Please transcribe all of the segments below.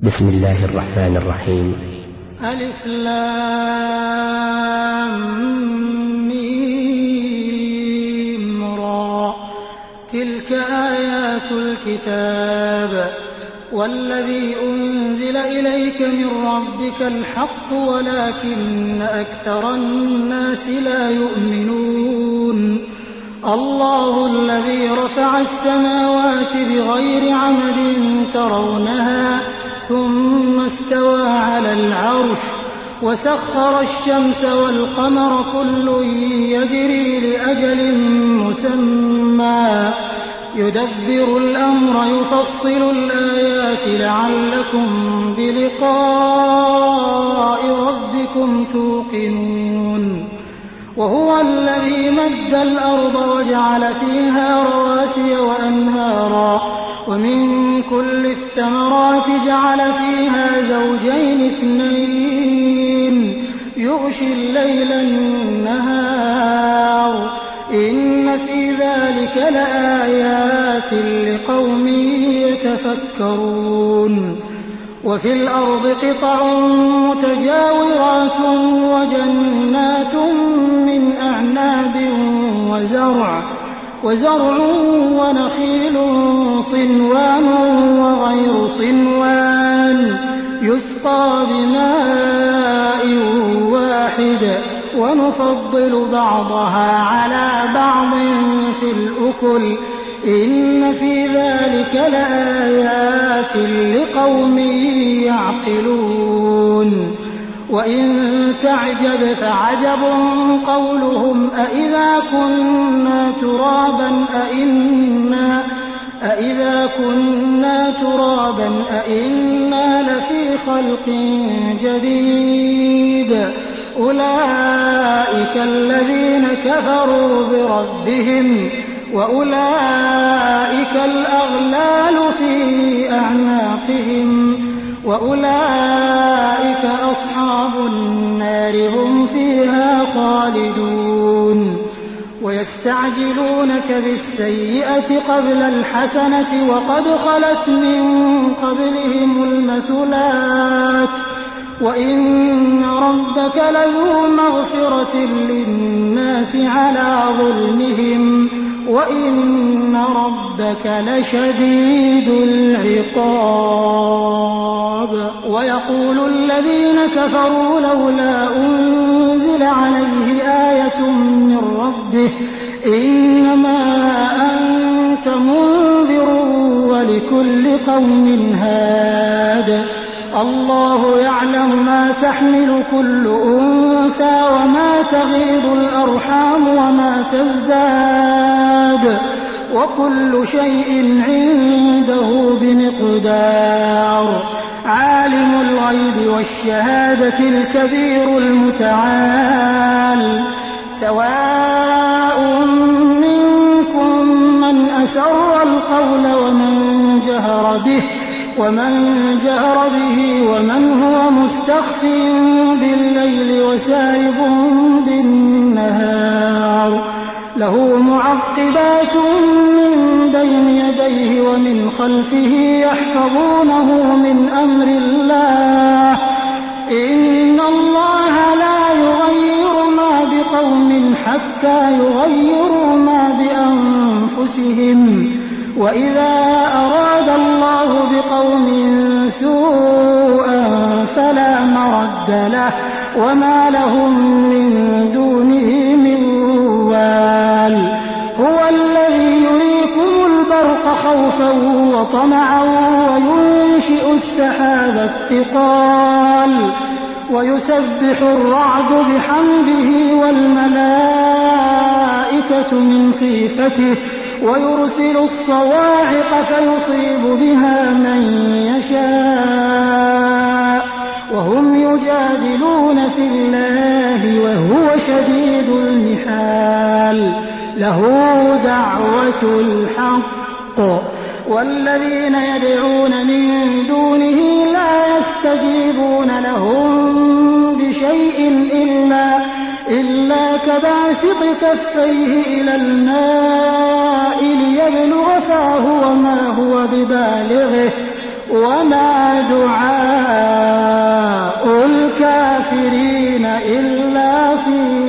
بسم الله الرحمن الرحيم. ألف لام ميم را، تلك آيات الكتاب والذي أنزل إليك من ربك الحق ولكن أكثر الناس لا يؤمنون. الله الذي رفع السماوات بغير عمد ترونها ثم استوى على العرش وسخر الشمس والقمر كل يجري لأجل مسمى يدبر الأمر يفصل الآيات لعلكم بلقاء ربكم توقنون. وهو الذي مد الأرض وجعل فيها رواسي وأنهارا ومن كل الثمرات جعل فيها زوجين اثنين يغشي الليل النهار إن في ذلك لآيات لقوم يتفكرون. وفي الأرض قطع متجاورات وجنات من أعناب وزرع ونخيل صنوان وغير صنوان يسقى بماء واحد ونفضل بعضها على بعض في الأكل إن في ذلك لآيات لقوم يعقلون. وإن تعجب فعجب قولهم أإذا كنا ترابا أإنا لفي خلق جديد أولئك الذين كفروا بربهم وأولئك الأغلال في أعناقهم وأولئك أصحاب النار هم فيها خالدون. ويستعجلونك بالسيئة قبل الحسنة وقد خلت من قبلهم المثلات وإن ربك لذو مغفرة للناس على ظلمهم وإن ربك لشديد العقاب. ويقول الذين كفروا لولا أنزل عليه آية من ربه إنما أنت منذر ولكل قوم هاد. الله يعلم ما تحمل كل أنثى وما تغيض الأرحام وما تزداد وكل شيء عنده بمقدار. عالم الغيب والشهادة الكبير المتعال سواء منكم من أسر القول ومن جهر به ومن هو مستخف بالليل وسارب بالنهار له معقبات من بين يديه ومن خلفه يحفظونه من أمر الله إن الله لا يغير ما بقوم حتى يغيروا ما بأنفسهم وإذا أراد الله بقوم سوءا فلا مرد له وما لهم من دونه من وال. هو الذي يريكم البرق خوفا وطمعا وينشئ السحاب الثقال ويسبح الرعد بحمده والملائكة من خيفته ويرسل الصواعق فيصيب بها من يشاء وهم يجادلون في الله وهو شديد المحال. له دعوة الحق والذين يدعون من دونه لا يستجيبون لهم بشيء إلا كباسط كفيه إلى الماء ليبلغ فاه وما هو ببالغه وما دعاء الكافرين إلا في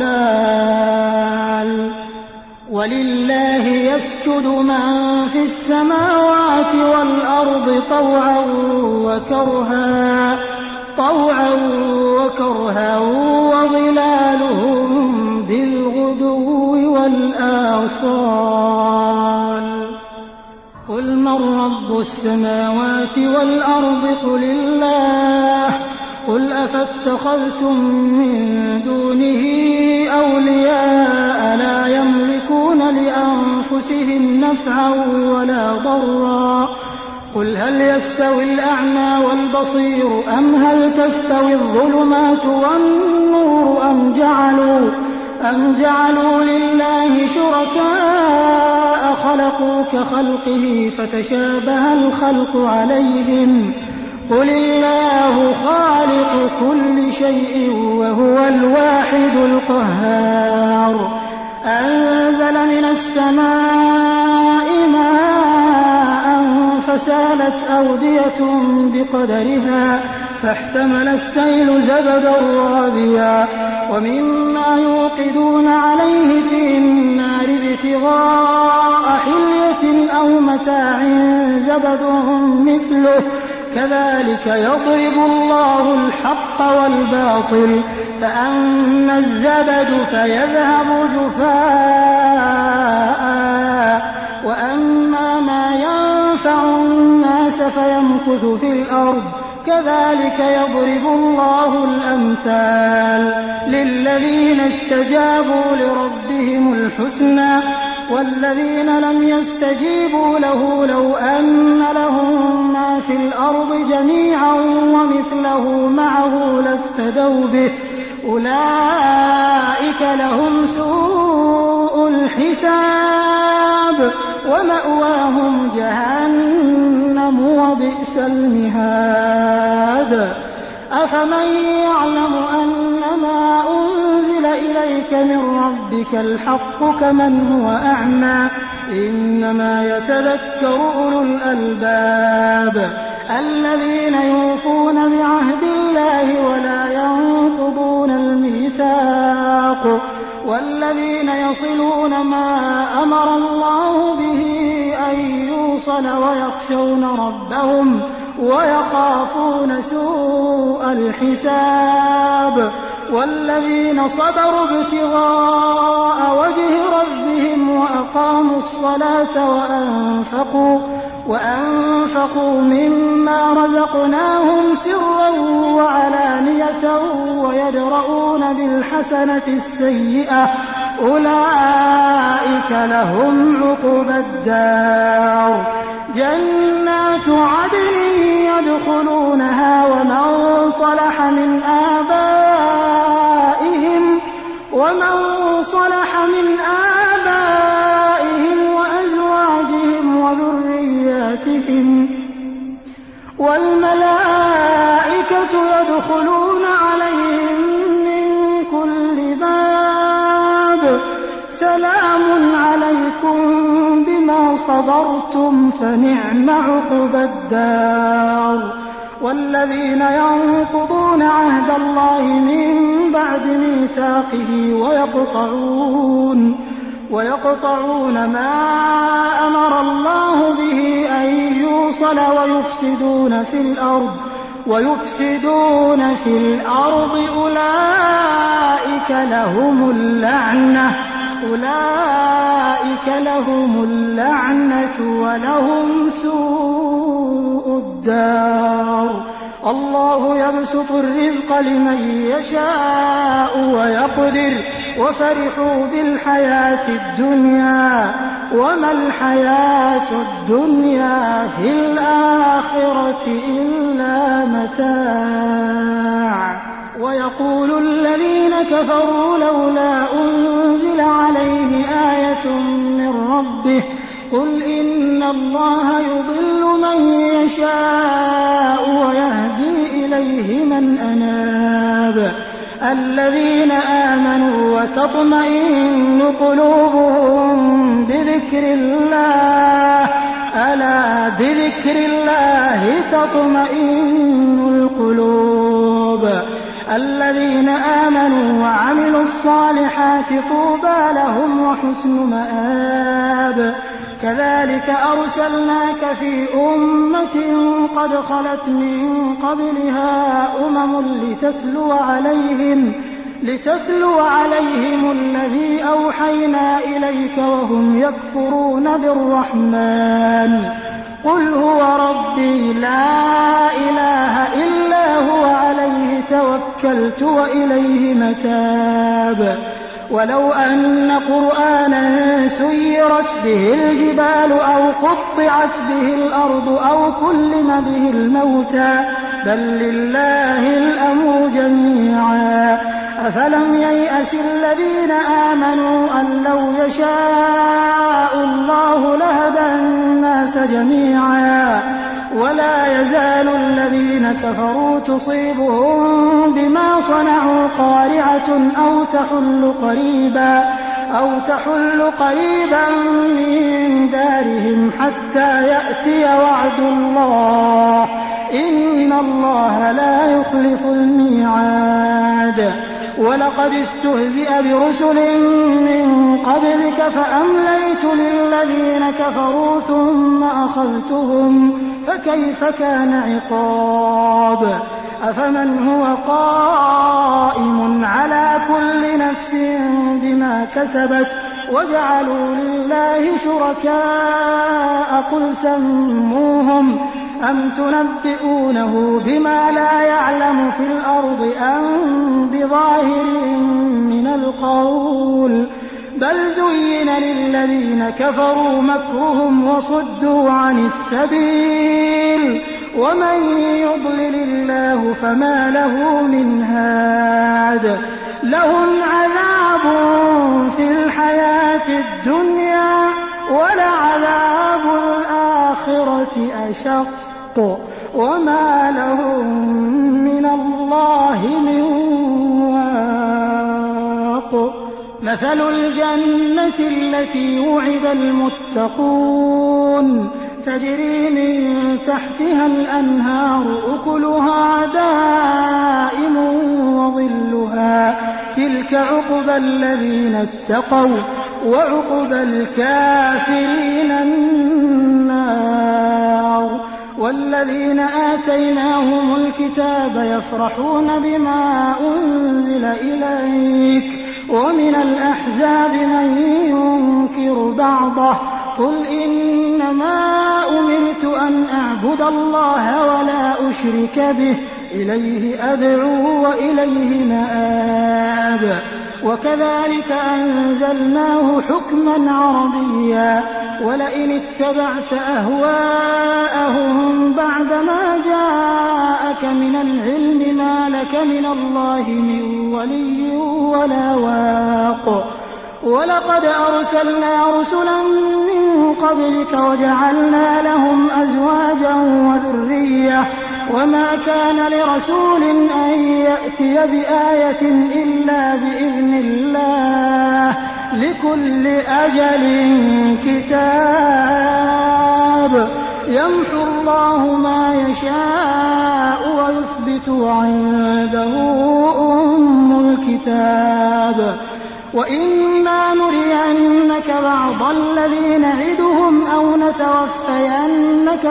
ضلال ولله يسجد من في السماوات والأرض طوعا وكرها وظلالهم بالغدو والآصال قل من رب السماوات والأرض قل الله قل أفاتخذتم من دونه أولياء لا يملكون لأنفسهم نفعا ولا ضرا قل هل يستوي الأعمى والبصير أم هل تستوي الظلمات والنور أم جعلوا لله شركاء خلقوا كخلقه فتشابه الخلق عليهم قل الله خالق كل شيء وهو الواحد القهار أنزل من السماء ماء فسالت أودية بقدرها فاحتمل السيل زبدا رابيا ومما يوقدون عليه في النار ابتغاء حلية أو متاع زبد مثله كذلك يضرب الله الحق والباطل فأما الزبد فيذهب جفاء وأما ما ينفع الناس فيمكث في الأرض كذلك يضرب الله الأمثال للذين استجابوا لربهم الحسنى والذين لم يستجيبوا له لو أن لهم ما في الأرض جميعا ومثله معه لافتدوا به أولئك لهم سوء الحساب ومأواهم جهنم وبئس المهاد أفمن يعلم أنما أنزل إليك من ربك الحق كمن هو أعمى إنما يتذكر أولو الألباب الذين يوفون بعهد الله ولا ينقضون الميثاق والذين يصلون ما أمر الله به أن يوصل ويخشون ربهم ويخافون سوء الحساب والذين صبروا ابتغاء وجه ربهم وأقاموا الصلاة وأنفقوا مما رزقناهم سرا وعلانية ويدرؤون بالحسنة السيئة أولئك لهم عقبى الدار جنات عدن يدخلونها ومن صلح من آبائهم وأزواجهم وذرياتهم والملائكة يدخلون عليهم من كل باب سلام عليكم بما صبرتم فنعم عقبى الدار والذين ينقضون عهد الله من بعد ميثاقه ويقطعون ما أمر الله به أن يوصل ويفسدون في الأرض أولئك لهم اللعنة ولهم سوء الدار الله يبسط الرزق لمن يشاء ويقدر وفرحوا بالحياة الدنيا وما الحياة الدنيا في الآخرة إلا متاع ويقول الذين كفروا لولا أنزل عليه آية من ربه قل إن الله يضل من يشاء ويهدي إليه من أناب الذين آمنوا وتطمئن قلوبهم بذكر الله ألا بذكر الله تطمئن القلوب. الذين آمنوا وعملوا الصالحات طوبى لهم وحسن مآب. كذلك أرسلناك في أمة قد خلت من قبلها لتتلو عليهم الذي أوحينا إليك وهم يكفرون بالرحمن. قل هو ربي لا إله إلا هو عليه توكلت وإليه متاب. ولو أن قرآنا سيرت به الجبال أو قطعت به الأرض أو كلم به الموتى بل لله الأمر جميعا. أفلم ييأس الذين آمنوا أن لو يشاء الله لهدى الناس جميعا. ولا يزال الذين كفروا تصيبهم بما صنعوا قارعة أو تحل قريبا من دارهم حتى يأتي وعد الله إن الله لا يخلف الميعاد. ولقد استهزئ برسل من قبلك فأمليت للذين كفروا ثم أخذتهم فكيف كان عقاب. أفمن هو قائم على كل نفس بما كسبت وجعلوا لله شركاء قل سموهم أم تنبئونه بما لا يعلم في الأرض أم بظاهر من القول بل زين للذين كفروا مكرهم وصدوا عن السبيل ومن يضلل الله فما له من هاد. لهم عذاب في الحياة الدنيا ولعذاب الآخرة أشق وما لهم من الله من واق. مثل الجنة التي وعد المتقون تجري من تحتها الأنهار أكلها دائم وظلها تلك عقبى الذين اتقوا وعقبى الكافرين النار. والذين آتيناهم الكتاب يفرحون بما أنزل إليك ومن الأحزاب من ينكر بعضه قل إنما أمرت أن أعبد الله ولا أشرك به إليه أدعو وإليه مآب. وكذلك أنزلناه حكما عربيا ولئن اتبعت أهواءهم بعدما جاءك من العلم ما لك من الله من ولي ولا واق. ولقد أرسلنا رسلا من قبلك وجعلنا لهم أزواجا وذرية وما كان لرسول أن يأتي بآية إلا بإذن الله لكل أجل كتاب. يمحو الله ما يشاء ويثبت وعنده أم الكتاب. وإما نرينك بعض الذي نعدهم أو نتوفينك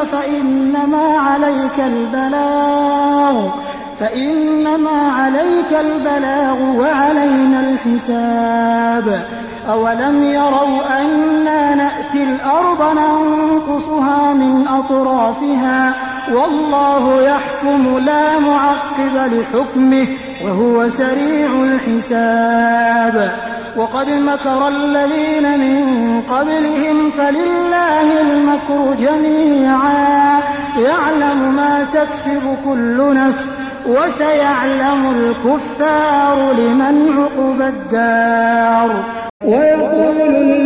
فإنما عليك البلاغ وعلينا الحساب. أولم يروا أنا نأتي الأرض ننقصها من أطرافها والله يحكم لا معقب لحكمه وهو سريع الحساب. وقد مكر الذين من قبلهم فلله المكر جميعا يعلم ما تكسب كل نفس وسيعلم الكفار لمن عقبى الدار. ويقول